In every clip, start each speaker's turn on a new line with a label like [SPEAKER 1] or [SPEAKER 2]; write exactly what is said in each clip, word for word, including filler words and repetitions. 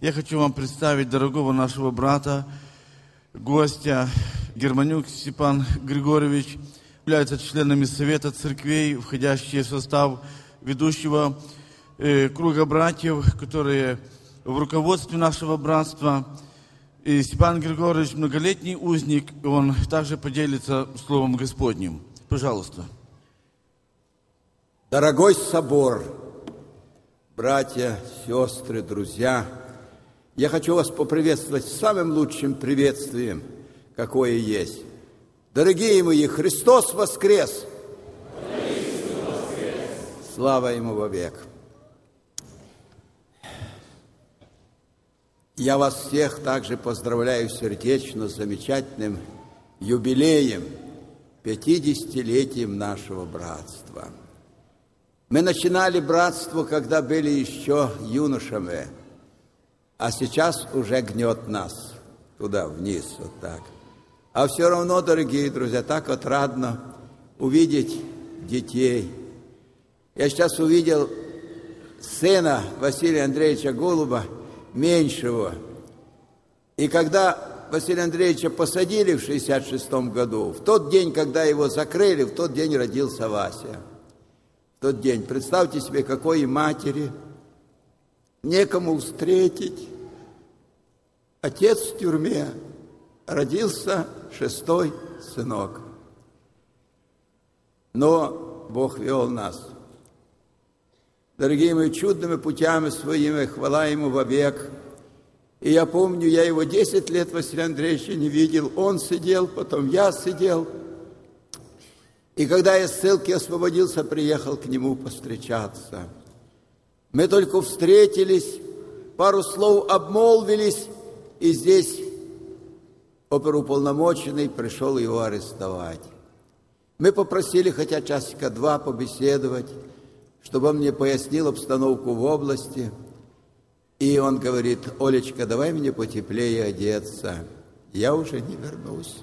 [SPEAKER 1] Я хочу вам представить дорогого нашего брата, гостя, Германюк Степан Григорьевич, является членами Совета церквей, входящие в состав ведущего э, круга братьев, которые в руководстве нашего братства. И Степан Григорьевич многолетний узник, и он также поделится Словом Господним. Пожалуйста.
[SPEAKER 2] Дорогой собор, братья, сестры, друзья, я хочу вас поприветствовать самым лучшим приветствием, какое есть. Дорогие мои, Христос воскрес! воскрес! Слава Ему вовек! Я вас всех также поздравляю сердечно с замечательным юбилеем, пятидесятилетием нашего братства. Мы начинали братство, когда были еще юношами, а сейчас уже гнет нас туда, вниз, вот так. А все равно, дорогие друзья, так отрадно увидеть детей. Я сейчас увидел сына Василия Андреевича Голуба, меньшего. И когда Василия Андреевича посадили в шестьдесят шестом году, в тот день, когда его закрыли, в тот день родился Вася. В тот день, представьте себе, какой и матери некому встретить. Отец в тюрьме, родился шестой сынок. Но Бог вел нас. Дорогие мои, чудными путями своими, хвала Ему вовек. И я помню, я его десять лет, Василия Андреевича, не видел. Он сидел, потом я сидел. И когда я с ссылки освободился, приехал к нему повстречаться. Мы только встретились, пару слов обмолвились, и здесь оперуполномоченный пришел его арестовать. Мы попросили хотя часика два побеседовать, чтобы он мне пояснил обстановку в области. И он говорит: Олечка, давай мне потеплее одеться, я уже не вернусь.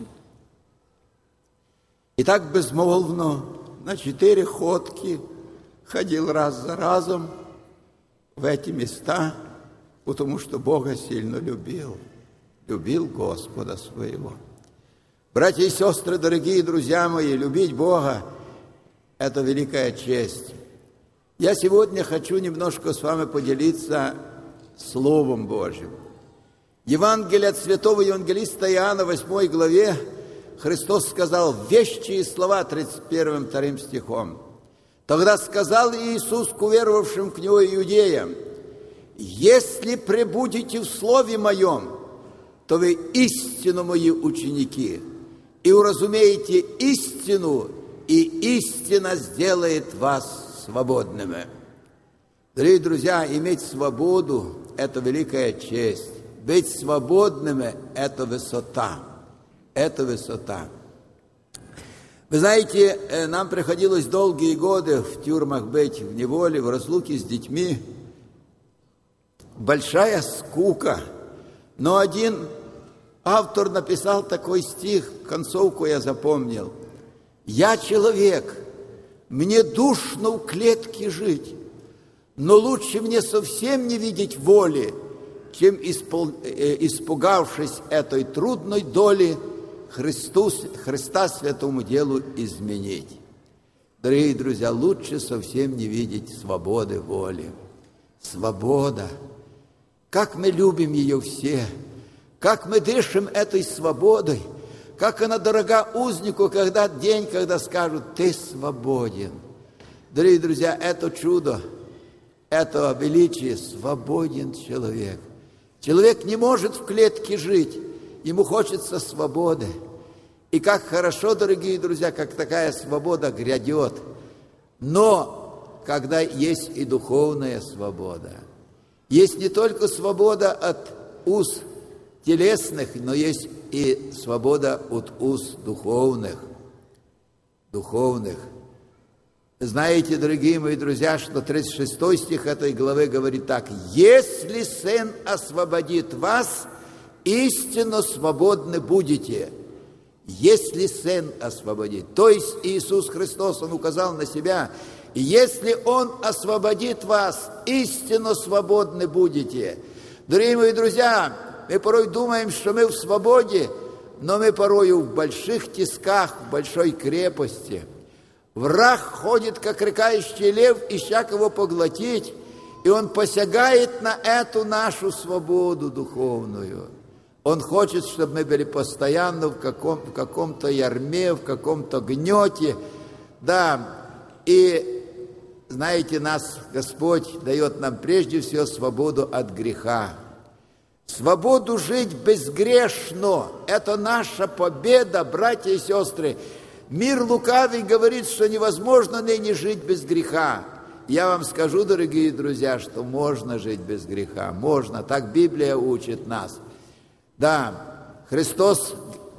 [SPEAKER 2] И так безмолвно на четыре ходки ходил раз за разом в эти места, потому что Бога сильно любил, любил Господа своего. Братья и сестры, дорогие друзья мои, любить Бога – это великая честь. Я сегодня хочу немножко с вами поделиться Словом Божьим. Евангелие от святого евангелиста Иоанна, восьмой главе, Христос сказал вещие слова тридцать первым вторым стихом. Тогда сказал Иисус к уверовавшим к Нему иудеям: «Если пребудете в Слове Моем, то вы истинно Мои ученики, и уразумеете истину, и истина сделает вас свободными». Дорогие друзья, иметь свободу – это великая честь. Быть свободными – это высота. Это высота. Вы знаете, нам приходилось долгие годы в тюрьмах быть, в неволе, в разлуке с детьми. Большая скука. Но один автор написал такой стих, концовку я запомнил. «Я человек, мне душно в клетке жить, но лучше мне совсем не видеть воли, чем, испол... испугавшись этой трудной доли, Христу, Христа святому делу изменить». Дорогие друзья, лучше совсем не видеть свободы воли. Свобода. Как мы любим ее все, как мы дышим этой свободой, как она дорога узнику, когда день, когда скажут: «Ты свободен». Дорогие друзья, это чудо, это величие, свободен человек. Человек не может в клетке жить, ему хочется свободы. И как хорошо, дорогие друзья, как такая свобода грядет. Но когда есть и духовная свобода, есть не только свобода от уз телесных, но есть и свобода от уз духовных. Духовных. Знаете, дорогие мои друзья, что тридцать шестой стих этой главы говорит так: «Если Сын освободит вас, истинно свободны будете». Если Сын освободит, то есть Иисус Христос, Он указал на себя, если Он освободит вас, истинно свободны будете. Дорогие мои друзья, мы порой думаем, что мы в свободе, но мы порою в больших тисках, в большой крепости. Враг ходит, как рыкающий лев, ища кого поглотить, и он посягает на эту нашу свободу духовную. Он хочет, чтобы мы были постоянно в, каком, в каком-то ярме, в каком-то гнете. Да, и знаете, нас Господь дает нам прежде всего свободу от греха. Свободу жить безгрешно. Это наша победа, братья и сестры. Мир лукавый говорит, что невозможно ныне жить без греха. Я вам скажу, дорогие друзья, что можно жить без греха. Можно. Так Библия учит нас. Да, Христос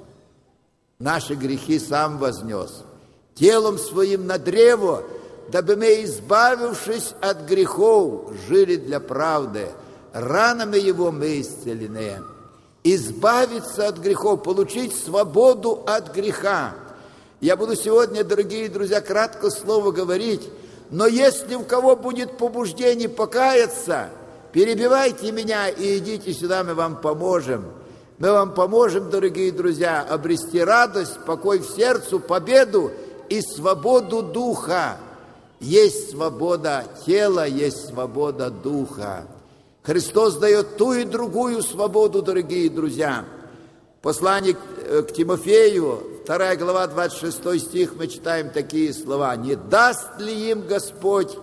[SPEAKER 2] наши грехи сам вознес. Телом своим на древо, дабы мы, избавившись от грехов, жили для правды. Ранами Его мы исцелены. Избавиться от грехов, получить свободу от греха. Я буду сегодня, дорогие друзья, кратко слово говорить, но если у кого будет побуждение покаяться, перебивайте меня и идите сюда, мы вам поможем. Мы вам поможем, дорогие друзья, обрести радость, покой в сердцу, победу и свободу духа. Есть свобода тела, есть свобода духа. Христос дает ту и другую свободу, дорогие друзья. Послание к Тимофею, вторая глава, двадцать шестой стих, мы читаем такие слова. «Не даст ли им Господь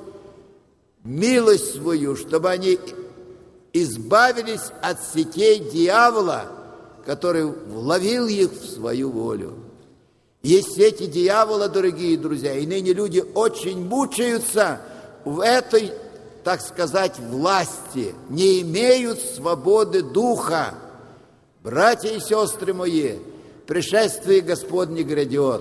[SPEAKER 2] милость свою, чтобы они избавились от сетей дьявола, который вловил их в свою волю». Есть сети дьявола, дорогие друзья, и ныне люди очень мучаются в этой, так сказать, власти, не имеют свободы духа. Братья и сестры мои, пришествие Господне грядет.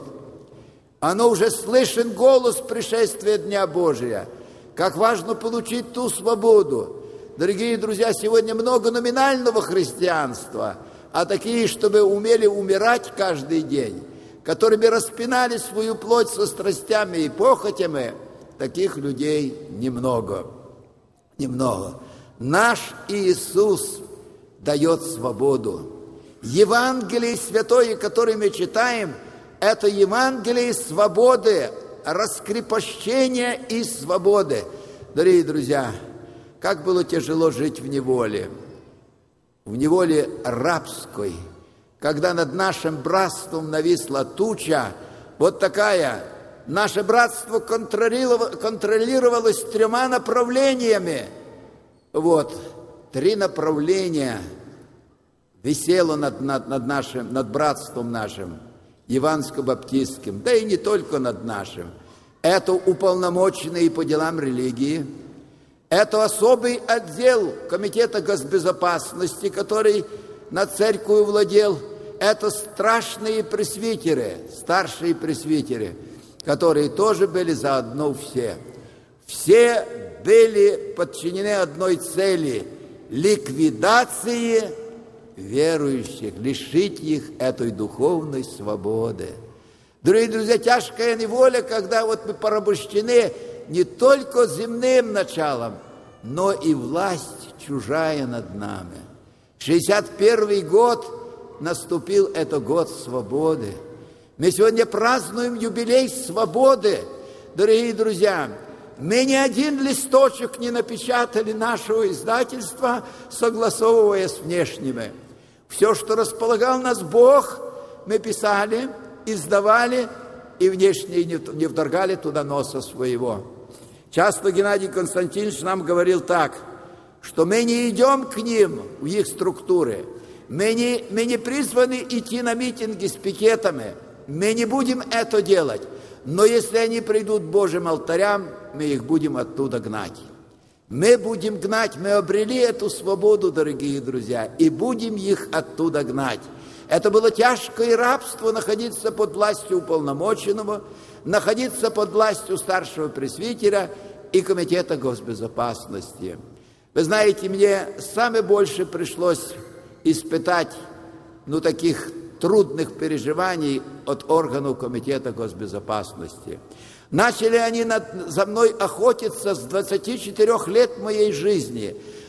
[SPEAKER 2] Оно уже слышен голос пришествия Дня Божия. Как важно получить ту свободу. Дорогие друзья, сегодня много номинального христианства, а такие, чтобы умели умирать каждый день, которые бы распинали свою плоть со страстями и похотями, таких людей немного. Немного. Наш Иисус дает свободу. Евангелие святое, которое мы читаем, это Евангелие свободы, раскрепощения и свободы. Дорогие друзья, как было тяжело жить в неволе, в неволе рабской, когда над нашим братством нависла туча, вот такая. Наше братство контролировалось тремя направлениями. Вот, три направления висело над, над, над, нашим, над братством нашим, евангельско-баптистским, да и не только над нашим. Это уполномоченные по делам религии, это особый отдел Комитета госбезопасности, который над церковью владел, это страшные пресвитеры, старшие пресвитеры, которые тоже были заодно все. Все были подчинены одной цели – ликвидации верующих, лишить их этой духовной свободы. Дорогие друзья, тяжкая неволя, когда вот мы порабощены не только земным началом, но и власть чужая над нами. шестьдесят первый год наступил, это год свободы. Мы сегодня празднуем юбилей свободы, дорогие друзья. Мы ни один листочек не напечатали нашего издательства, согласовывая с внешними. Все, что располагал нас Бог, мы писали, издавали, и внешние не вторгали туда носа своего. Часто Геннадий Константинович нам говорил так, что мы не идем к ним в их структуры, мы не, мы не призваны идти на митинги с пикетами, мы не будем это делать. Но если они придут к Божьим алтарям, мы их будем оттуда гнать. Мы будем гнать, мы обрели эту свободу, дорогие друзья, и будем их оттуда гнать. Это было тяжкое рабство, находиться под властью уполномоченного, находиться под властью старшего пресвитера и Комитета госбезопасности. Вы знаете, мне самое больше пришлось испытать, ну, таких трудных переживаний от органов Комитета госбезопасности. Начали они над, за мной охотиться с двадцати четырёх лет моей жизни.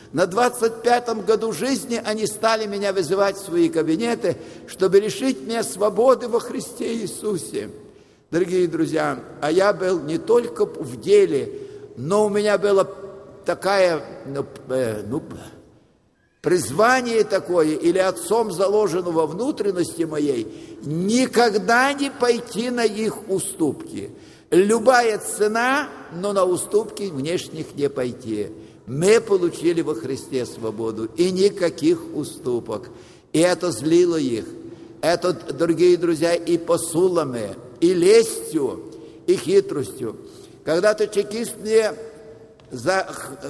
[SPEAKER 2] На двадцать пятом году жизни они стали меня вызывать в свои кабинеты, чтобы лишить меня свободы во Христе Иисусе. Дорогие друзья, а я был не только в деле, но у меня было такое, ну, э, ну, призвание такое, или отцом заложено во внутренности моей, никогда не пойти на их уступки. Любая цена, но на уступки внешних не пойти. Мы получили во Христе свободу, и никаких уступок. И это злило их. Это, дорогие друзья, и посулами, и лестью, и хитростью. Когда-то чекист мне за,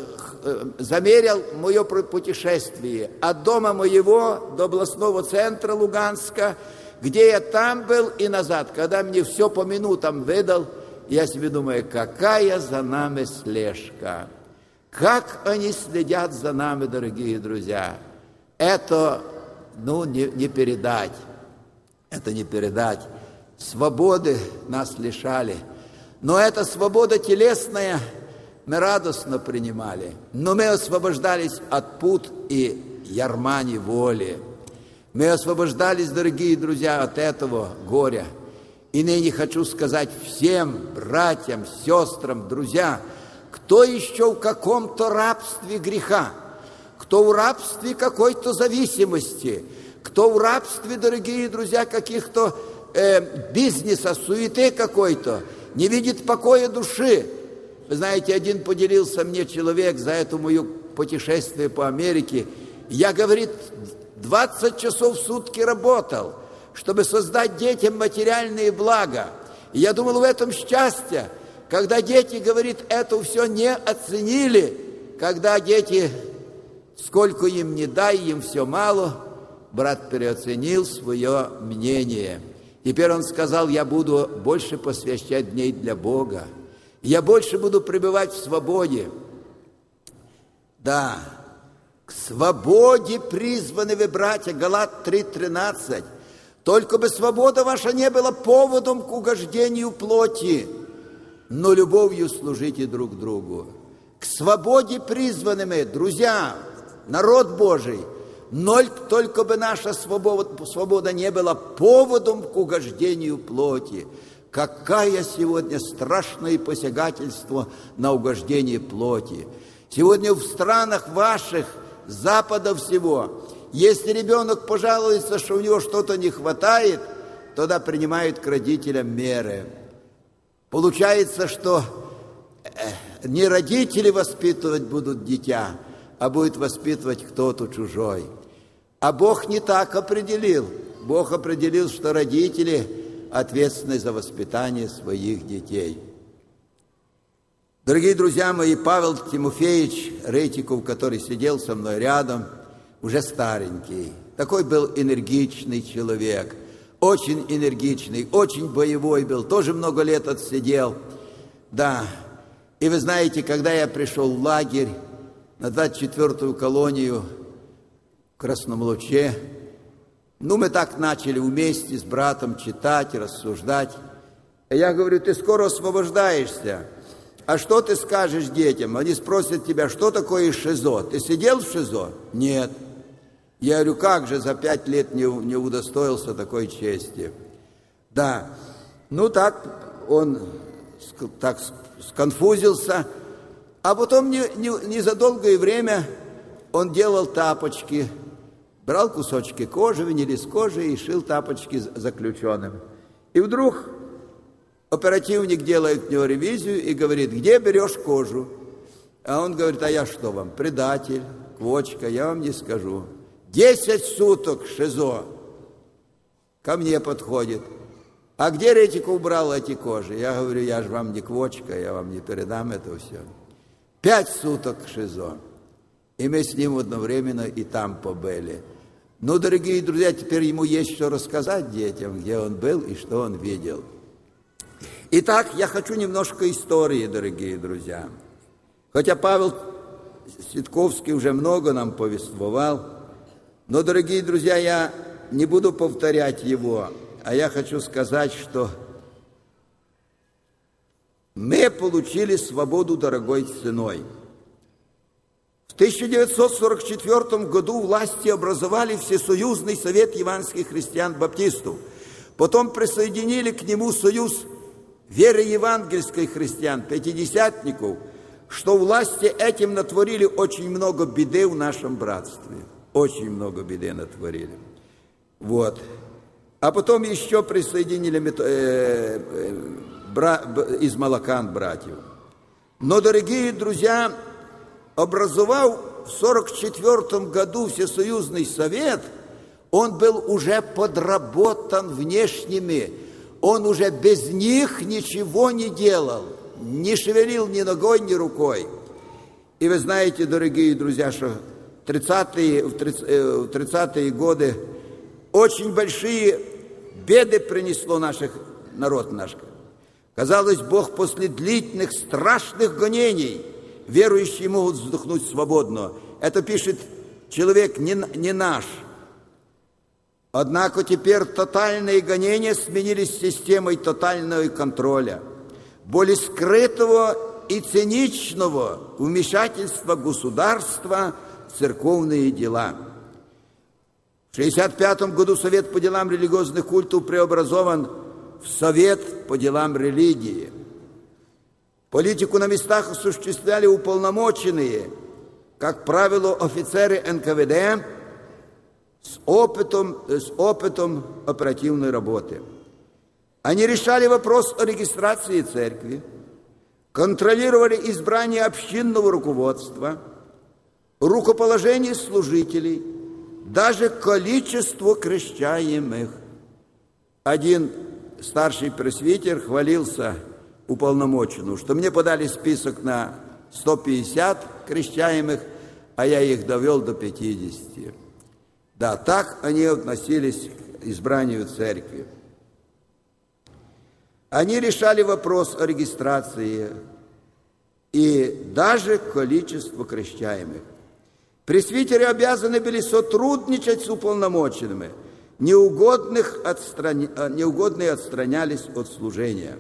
[SPEAKER 2] замерил мое путешествие от дома моего до областного центра Луганска, где я там был и назад. Когда мне все по минутам выдал, я себе думаю, какая за нами слежка. Как они следят за нами, дорогие друзья. Это, ну, не, не передать. Это не передать. Свободы нас лишали. Но эта свобода телесная мы радостно принимали. Но мы освобождались от пут и ярма неволи. Мы освобождались, дорогие друзья, от этого горя. И ныне хочу сказать всем братьям, сестрам, друзья, кто еще в каком-то рабстве греха, кто в рабстве какой-то зависимости, кто в рабстве, дорогие друзья, каких-то э, бизнеса, суеты какой-то, не видит покоя души. Вы знаете, один поделился мне человек за это мое путешествие по Америке. Я, говорит, двадцать часов в сутки работал, чтобы создать детям материальные блага. И я думал, в этом счастье, когда дети, говорит, это все не оценили, когда дети, сколько им не дай, им все мало, брат переоценил свое мнение. Теперь он сказал, я буду больше посвящать дней для Бога. Я больше буду пребывать в свободе. Да, к свободе призваны вы, братья, Галат три тринадцать. Только бы свобода ваша не была поводом к угождению плоти, но любовью служите друг другу. К свободе призваны мы, друзья, народ Божий, но только бы наша свобода, свобода не была поводом к угождению плоти. Какое сегодня страшное посягательство на угождение плоти. Сегодня в странах ваших, Запада всего, если ребенок пожалуется, что у него что-то не хватает, тогда принимают к родителям меры. Получается, что не родители воспитывать будут дитя, а будет воспитывать кто-то чужой. А Бог не так определил. Бог определил, что родители ответственны за воспитание своих детей. Дорогие друзья мои, Павел Тимофеевич Ретиков, который сидел со мной рядом, уже старенький, такой был энергичный человек, очень энергичный, очень боевой был, тоже много лет отсидел. Да, и вы знаете, когда я пришел в лагерь на двадцать четвёртую колонию в Красном Луче, ну, мы так начали вместе с братом читать, рассуждать. И я говорю, ты скоро освобождаешься. А что ты скажешь детям? Они спросят тебя, что такое ШИЗО? Ты сидел в ШИЗО? Нет. Я говорю, как же за пять лет не, не удостоился такой чести? Да. Ну, так он так сконфузился. А потом не, не, не за долгое время он делал тапочки. Брал кусочки кожи, винили с кожи и шил тапочки заключенным. И вдруг оперативник делает в него ревизию и говорит, где берешь кожу? А он говорит, а я что вам, предатель, квочка, я вам не скажу. Десять суток ШИЗО ко мне подходит. А где Ретиков убрал эти кожи? Я говорю, я же вам не квочка, я вам не передам это все. Пять суток ШИЗО. И мы с ним одновременно и там побыли. Ну, дорогие друзья, теперь ему есть что рассказать детям, где он был и что он видел. Итак, я хочу немножко истории, дорогие друзья. Хотя Павел Ситковский уже много нам повествовал, но, дорогие друзья, я не буду повторять его, а я хочу сказать, что мы получили свободу дорогой ценой. В тысяча девятьсот сорок четвёртом году власти образовали Всесоюзный совет евангельских христиан-баптистов. Потом присоединили к нему союз веры евангельской христиан, пятидесятников, что власти этим натворили очень много беды в нашем братстве. Очень много беды натворили. Вот. А потом еще присоединили э, э, бра, из Малакан братьев. Но, дорогие друзья, образовав в сорок четвёртом году Всесоюзный совет, он был уже подработан внешними. Он уже без них ничего не делал, не шевелил ни ногой, ни рукой. И вы знаете, дорогие друзья, что в тридцатые годы очень большие беды принесло наших, народ наш. Казалось, Бог после длительных страшных гонений верующие могут вздохнуть свободно. Это пишет человек не, не наш. Однако теперь тотальные гонения сменились системой тотального контроля, более скрытого и циничного вмешательства государства в церковные дела. В шестьдесят пятом году Совет по делам религиозных культов преобразован в Совет по делам религии. Политику на местах осуществляли уполномоченные, как правило, офицеры эн ка вэ дэ, с опытом, с опытом оперативной работы. Они решали вопрос о регистрации церкви, контролировали избрание общинного руководства, рукоположение служителей, даже количество крещаемых. Один старший пресвитер хвалился уполномоченному, что мне подали список на сто пятьдесят крещаемых, а я их довел до пятидесяти. Да, так они относились к избранию церкви. Они решали вопрос о регистрации и даже количество крещаемых. Пресвитеры обязаны были сотрудничать с уполномоченными, неугодных отстран... неугодные отстранялись от служения.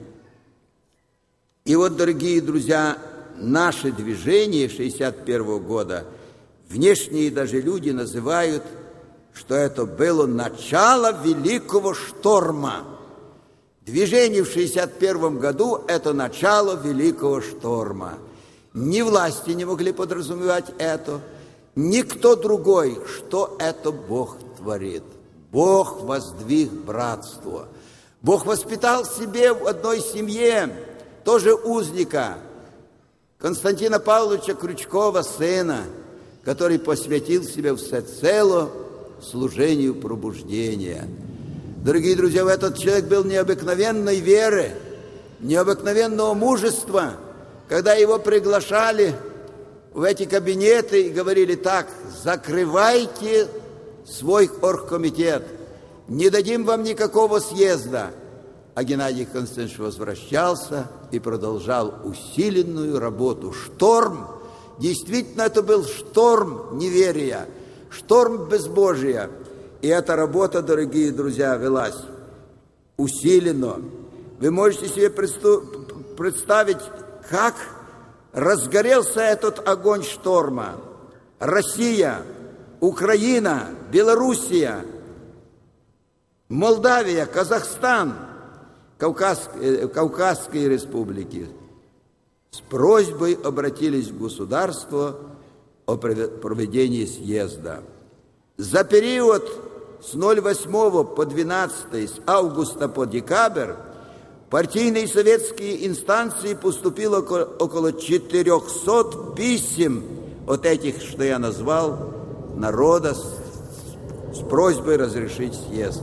[SPEAKER 2] И вот, дорогие друзья, наше движение шестьдесят первого года внешние даже люди называют, что это было начало великого шторма. Движение в шестьдесят первом году – это начало великого шторма. Ни власти не могли подразумевать это, никто другой, что это Бог творит. Бог воздвиг братство. Бог воспитал себе в одной семье тоже узника, Константина Павловича Крючкова, сына, который посвятил себя всецело служению пробуждения. Дорогие друзья, этот человек был необыкновенной веры, необыкновенного мужества, когда его приглашали в эти кабинеты и говорили так: закрывайте свой оргкомитет, не дадим вам никакого съезда. А Геннадий Константинович возвращался и продолжал усиленную работу. Шторм, действительно, это был шторм неверия, шторм безбожия. И эта работа, дорогие друзья, велась усиленно. Вы можете себе представить, как разгорелся этот огонь шторма. Россия, Украина, Белоруссия, Молдавия, Казахстан, Кавказские, Кавказские республики с просьбой обратились в государство о проведении съезда. За период с ноль восьмого по двенадцатое, с августа по декабрь, в партийные советские инстанции поступило около четырехсот писем от этих, что я назвал, народа с, с просьбой разрешить съезд.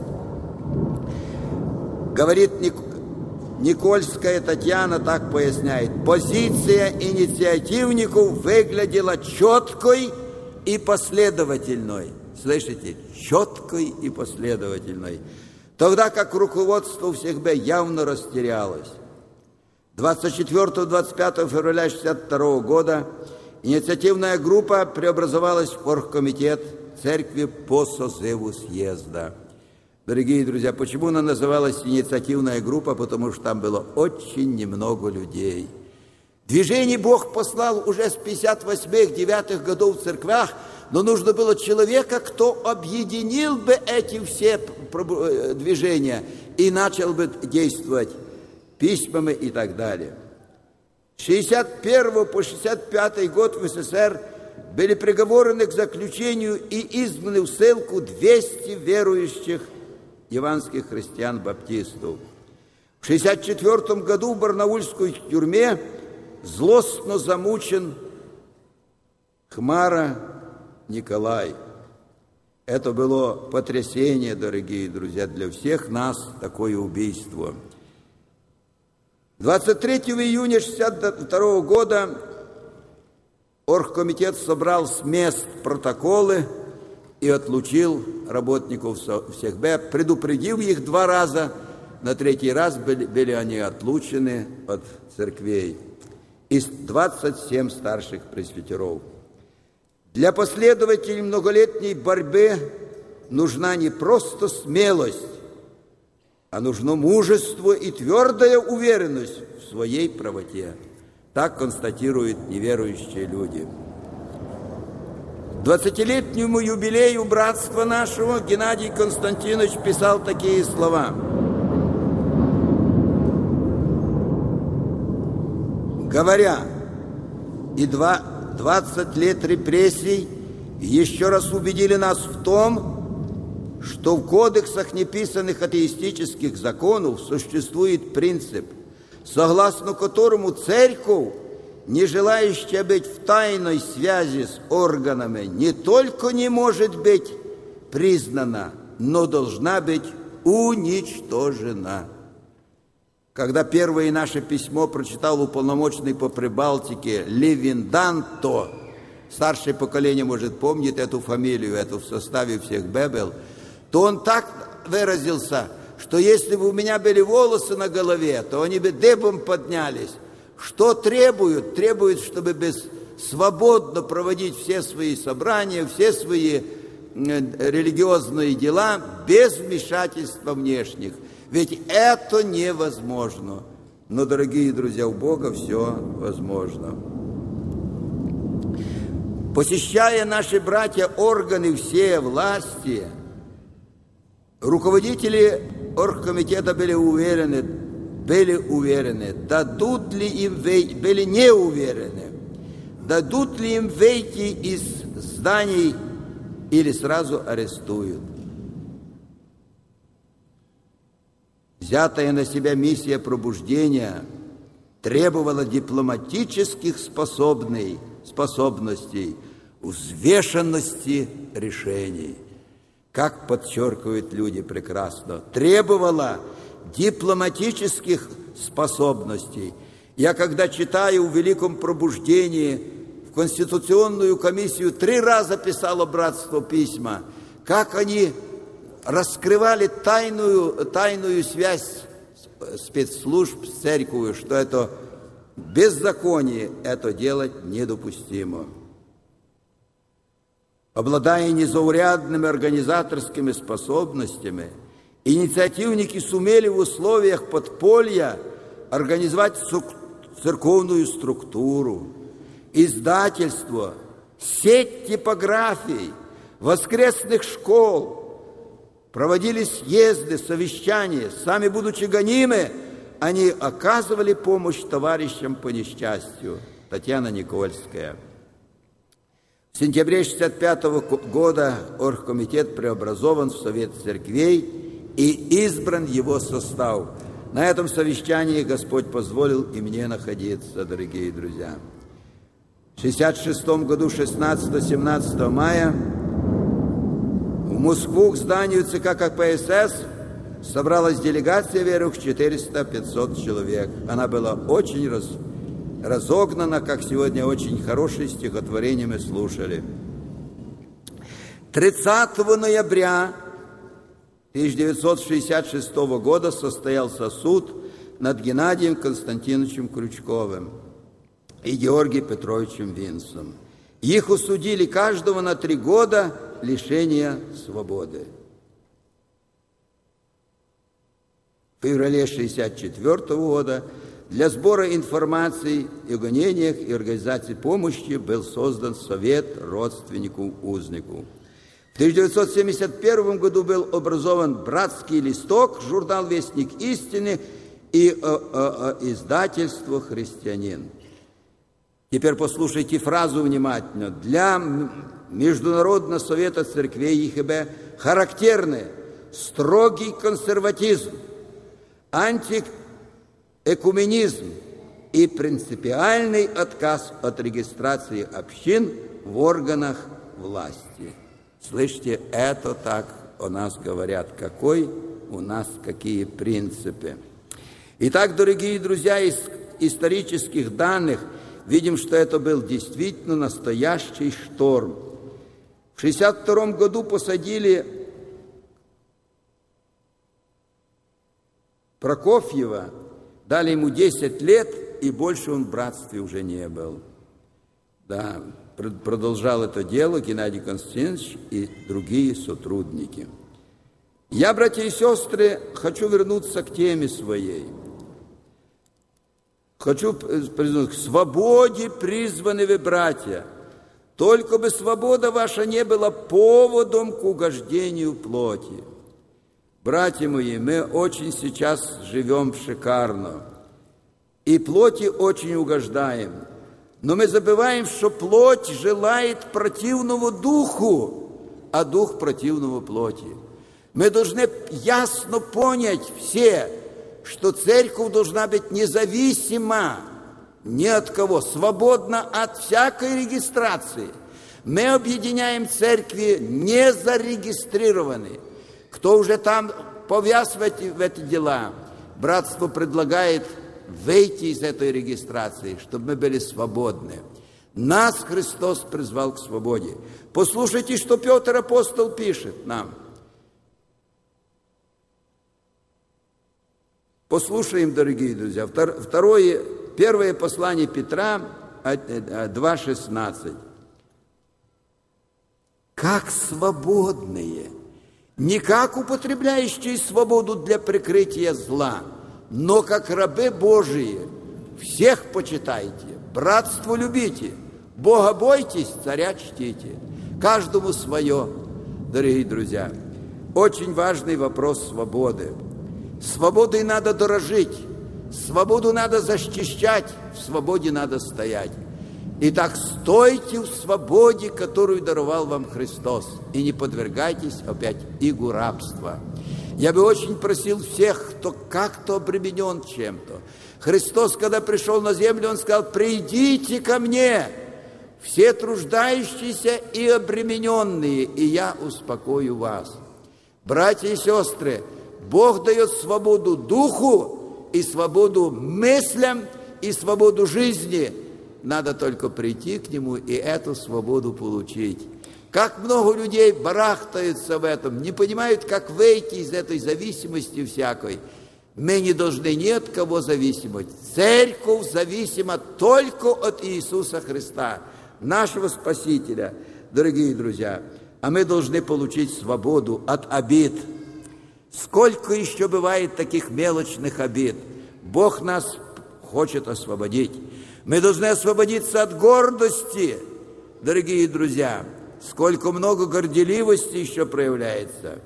[SPEAKER 2] Говорит Ник, Никольская Татьяна, так поясняет: позиция инициативников выглядела четкой и последовательной. Слышите? Четкой и последовательной. Тогда как руководство всех Б явно растерялось. двадцать четвёртого — двадцать пятого февраля шестьдесят второго года инициативная группа преобразовалась в оргкомитет церкви по созыву съезда. Дорогие друзья, почему она называлась инициативная группа? Потому что там было очень немного людей. Движение Бог послал уже с пятьдесят восьмых — девятых годов в церквях, но нужно было человека, кто объединил бы эти все движения и начал бы действовать письмами и так далее. С шестьдесят первого по шестьдесят пятый год в СССР были приговорены к заключению и изгнаны в ссылку двести верующих яванских христиан-баптистов. В шестьдесят четвёртом году в барнаульской тюрьме злостно замучен Хмара Николай. Это было потрясение, дорогие друзья, для всех нас такое убийство. двадцать третьего июня шестьдесят второго года Оргкомитет собрал с мест протоколы и отлучил работников всех Б, предупредив их два раза. На третий раз были, были они отлучены от церквей. Из двадцати семи старших пресвитеров. Для последователей многолетней борьбы нужна не просто смелость, а нужно мужество и твердая уверенность в своей правоте. Так констатируют неверующие люди. К двадцатилетнему юбилею братства нашего Геннадий Константинович писал такие слова. Говоря, и два, двадцать лет репрессий еще раз убедили нас в том, что в кодексах неписанных атеистических законов существует принцип, согласно которому церковь, не желающая быть в тайной связи с органами, не только не может быть признана, но должна быть уничтожена. Когда первое наше письмо прочитал уполномоченный по Прибалтике Левинданто, старшее поколение, может, помнит эту фамилию, эту в составе всех Бебел, то он так выразился, что если бы у меня были волосы на голове, то они бы дыбом поднялись. Что требуют? Требуют, чтобы без, свободно проводить все свои собрания, все свои религиозные дела без вмешательства внешних. Ведь это невозможно. Но, дорогие друзья, у Бога все возможно. Посещая наши братья органы все власти, руководители оргкомитета были уверены, были уверены, дадут ли им выйти, были не уверены, дадут ли им выйти из зданий или сразу арестуют. Взятая на себя миссия пробуждения требовала дипломатических способностей, способностей, взвешенности решений. Как подчеркивают люди прекрасно, требовала дипломатических способностей. Я, когда читаю в Великом Пробуждении, в Конституционную комиссию три раза писало братство письма, как они раскрывали тайную, тайную связь спецслужб с церковью, что это беззаконие, это делать недопустимо. Обладая незаурядными организаторскими способностями, инициативники сумели в условиях подполья организовать церковную структуру, издательство, сеть типографий, воскресных школ. Проводили съезды, совещания. Сами будучи гонимы, они оказывали помощь товарищам по несчастью. Татьяна Никольская. В сентябре шестьдесят пятого года оргкомитет преобразован в Совет церквей и избран его состав. На этом совещании Господь позволил и мне находиться, дорогие друзья. В шестьдесят шестом году, шестнадцатого-семнадцатого мая, в Москву к зданию ЦК КПСС собралась делегация верующих четыреста-пятьсот человек. Она была очень раз, разогнана, как сегодня очень хорошее стихотворение мы слушали. тридцатого ноября тысяча девятьсот шестьдесят шестого года состоялся суд над Геннадием Константиновичем Крючковым и Георгием Петровичем Винцем. Их осудили каждого на три года лишения свободы. В феврале шестьдесят четвёртого года для сбора информации о гонениях и организации помощи был создан Совет родственнику-узнику. В тысяча девятьсот семьдесят первом году был образован «Братский листок», журнал «Вестник истины» и э, э, э, издательство «Христианин». Теперь послушайте фразу внимательно. Для Международного совета церквей ЕХБ характерны строгий консерватизм, антиэкуменизм и принципиальный отказ от регистрации общин в органах власти. Слышите, это так о нас говорят, какой у нас какие принципы. Итак, дорогие друзья, из исторических данных видим, что это был действительно настоящий шторм. В шестьдесят втором году посадили Прокофьева, дали ему десять лет, и больше он в братстве уже не был. Да, продолжал это дело Геннадий Константинович и другие сотрудники. Я, братья и сестры, хочу вернуться к теме своей. Хочу признать, к свободе призваны вы, братья. Только бы свобода ваша не была поводом к угождению плоти. Братья мои, мы очень сейчас живем шикарно. И плоти очень угождаем. Но мы забываем, что плоть желает противного духу, а дух противного плоти. Мы должны ясно понять все, что церковь должна быть независима ни от кого, свободна от всякой регистрации. Мы объединяем церкви незарегистрированные. Кто уже там повяз в эти, в эти дела, братство предлагает выйти из этой регистрации, чтобы мы были свободны. Нас Христос призвал к свободе. Послушайте, что Петр апостол пишет нам. Послушаем, дорогие друзья. Второе, первое послание Петра два шестнадцать. Как свободные, не как употребляющие свободу для прикрытия зла, но как рабы Божии, всех почитайте, братство любите, Бога бойтесь, царя чтите. Каждому свое, дорогие друзья. Очень важный вопрос свободы. Свободой надо дорожить, свободу надо защищать, в свободе надо стоять. Итак, стойте в свободе, которую даровал вам Христос, и не подвергайтесь опять игу рабства. Я бы очень просил всех, кто как-то обременен чем-то. Христос, когда пришел на землю, Он сказал: «Придите ко мне, все труждающиеся и обремененные, и я успокою вас». Братья и сестры, Бог дает свободу духу и свободу мыслям и свободу жизни. Надо только прийти к Нему и эту свободу получить. Как много людей барахтаются в этом, не понимают, как выйти из этой зависимости всякой. Мы не должны ни от кого зависеть. Церковь зависима только от Иисуса Христа, нашего Спасителя, дорогие друзья. А мы должны получить свободу от обид. Сколько еще бывает таких мелочных обид? Бог нас хочет освободить. Мы должны освободиться от гордости, дорогие друзья. Сколько много горделивости еще проявляется.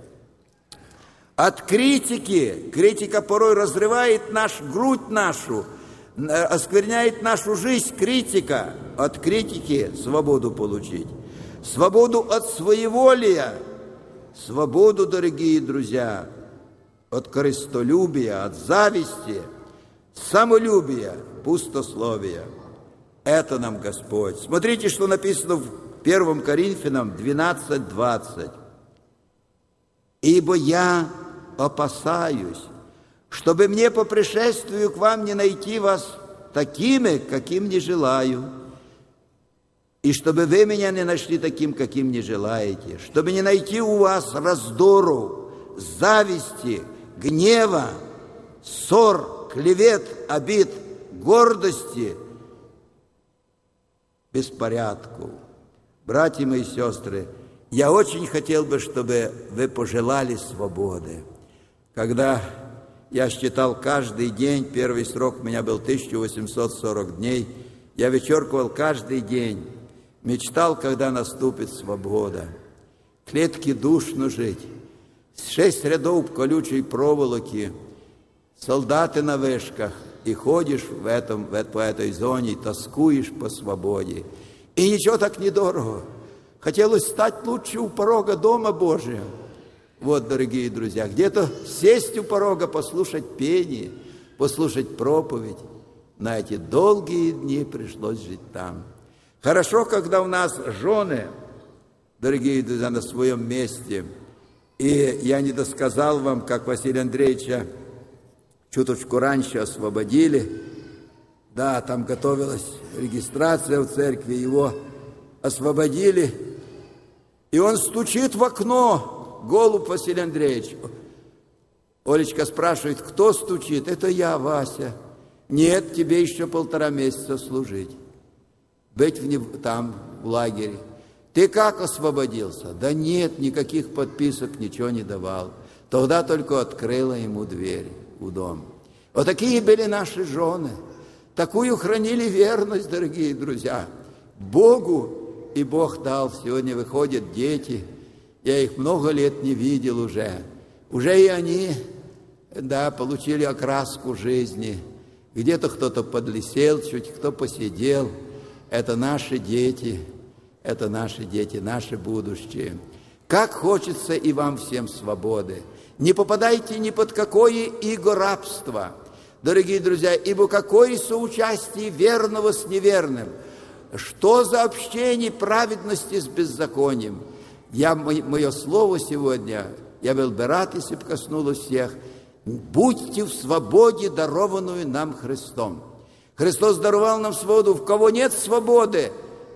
[SPEAKER 2] От критики. Критика порой разрывает наш, грудь нашу, оскверняет нашу жизнь. Критика. От критики свободу получить. Свободу от своеволия. Свободу, дорогие друзья, от корыстолюбия, от зависти, самолюбия, пустословия. Это нам Господь. Смотрите, что написано в первом Коринфянам двенадцать двадцать. «Ибо я опасаюсь, чтобы мне по пришествию к вам не найти вас такими, каким не желаю, и чтобы вы меня не нашли таким, каким не желаете, чтобы не найти у вас раздору, зависти, гнева, ссор, клевет, обид, гордости, беспорядку». Братья мои и сестры, я очень хотел бы, чтобы вы пожелали свободы. Когда Я считал каждый день, первый срок у меня был тысяча восемьсот сорок дней. Я вычеркивал каждый день, мечтал, когда наступит свобода. В клетке душно жить, шесть рядов колючей проволоки, солдаты на вышках, и ходишь в этом, в, по этой зоне, и тоскуешь по свободе. И ничего так недорого. Хотелось стать лучше у порога Дома Божия. Вот, дорогие друзья, где-то сесть у порога, послушать пение, послушать проповедь. На эти долгие дни пришлось жить там. Хорошо, когда у нас жены, дорогие друзья, на своем месте. И я не досказал вам, как Василия Андреевича чуточку раньше освободили. Да, там готовилась регистрация в церкви, его освободили. И он стучит в окно. Голубь Василий Андреевич. Олечка спрашивает, кто стучит? Это я, Вася. Нет, тебе еще полтора месяца служить. Быть в не... там, в лагере. Ты как освободился? Да нет, никаких подписок, ничего не давал. Тогда только открыла ему дверь у дома. Вот такие были наши жены. Такую хранили верность, дорогие друзья, Богу. И Бог дал. Сегодня выходят дети. Я их много лет не видел уже. Уже и они, да, получили окраску жизни. Где-то кто-то подлисел чуть, кто посидел. Это наши дети, это наши дети, наше будущее. Как хочется и вам всем свободы. Не попадайте ни под какое иго рабства, дорогие друзья, ибо какое соучастие верного с неверным. Что за общение праведности с беззаконием? Я, мое слово сегодня, я был бы рад, если бы коснулось всех. Будьте в свободе, дарованную нам Христом. Христос даровал нам свободу. В кого нет свободы,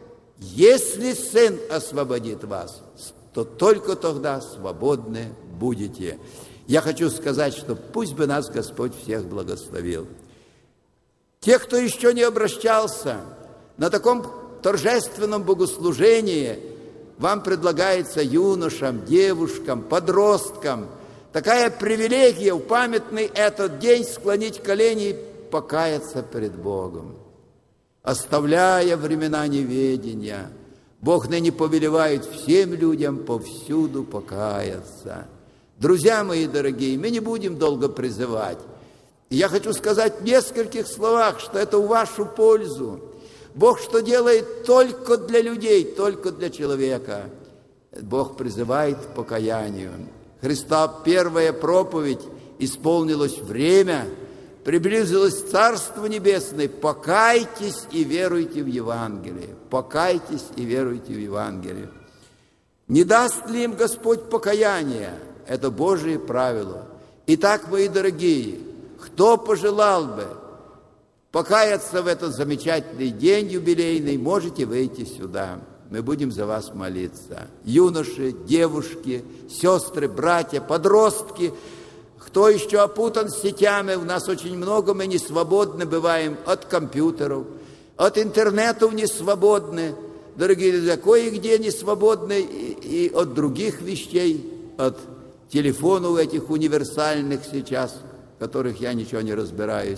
[SPEAKER 2] если Сын освободит вас, то только тогда свободны будете. Я хочу сказать, что пусть бы нас Господь всех благословил. Те, кто еще не обращался, на таком торжественном богослужении вам предлагается юношам, девушкам, подросткам такая привилегия в памятный этот день склонить колени и покаяться пред Богом. Оставляя времена неведения, Бог ныне повелевает всем людям повсюду покаяться. Друзья мои дорогие, мы не будем долго призывать. Я хочу сказать в нескольких словах, что это в вашу пользу. Бог что делает только для людей, только для человека. Бог призывает к покаянию. Христа первая проповедь, исполнилось время, приблизилось Царство Небесное. Покайтесь и веруйте в Евангелие. Покайтесь и веруйте в Евангелие. Не даст ли им Господь покаяние? Это Божие правило. Итак, мои дорогие, кто пожелал бы покаяться в этот замечательный день юбилейный, можете выйти сюда. Мы будем за вас молиться. Юноши, девушки, сестры, братья, подростки, кто еще опутан сетями, у нас очень много, мы не свободны бываем от компьютеров, от интернетов не свободны, дорогие друзья, кое-где не свободны и, и от других вещей, от телефонов этих универсальных сейчас, в которых я ничего не разбираюсь.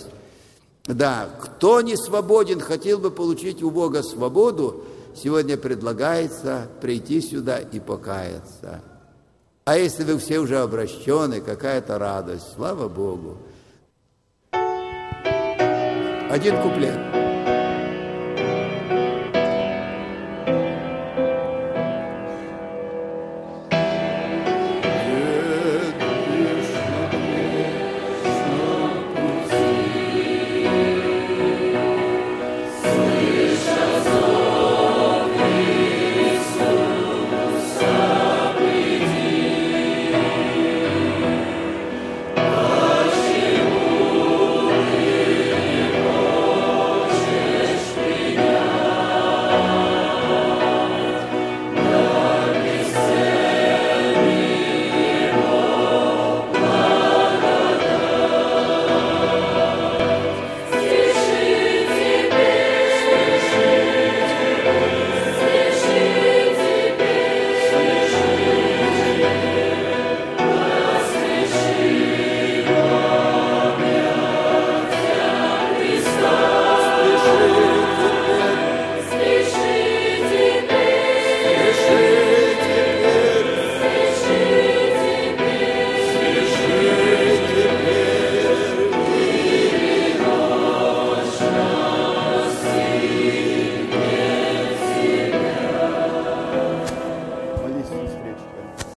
[SPEAKER 2] Да, кто не свободен, хотел бы получить у Бога свободу, сегодня предлагается прийти сюда и покаяться. А если вы все уже обращены, какая-то радость, слава Богу. Один куплет.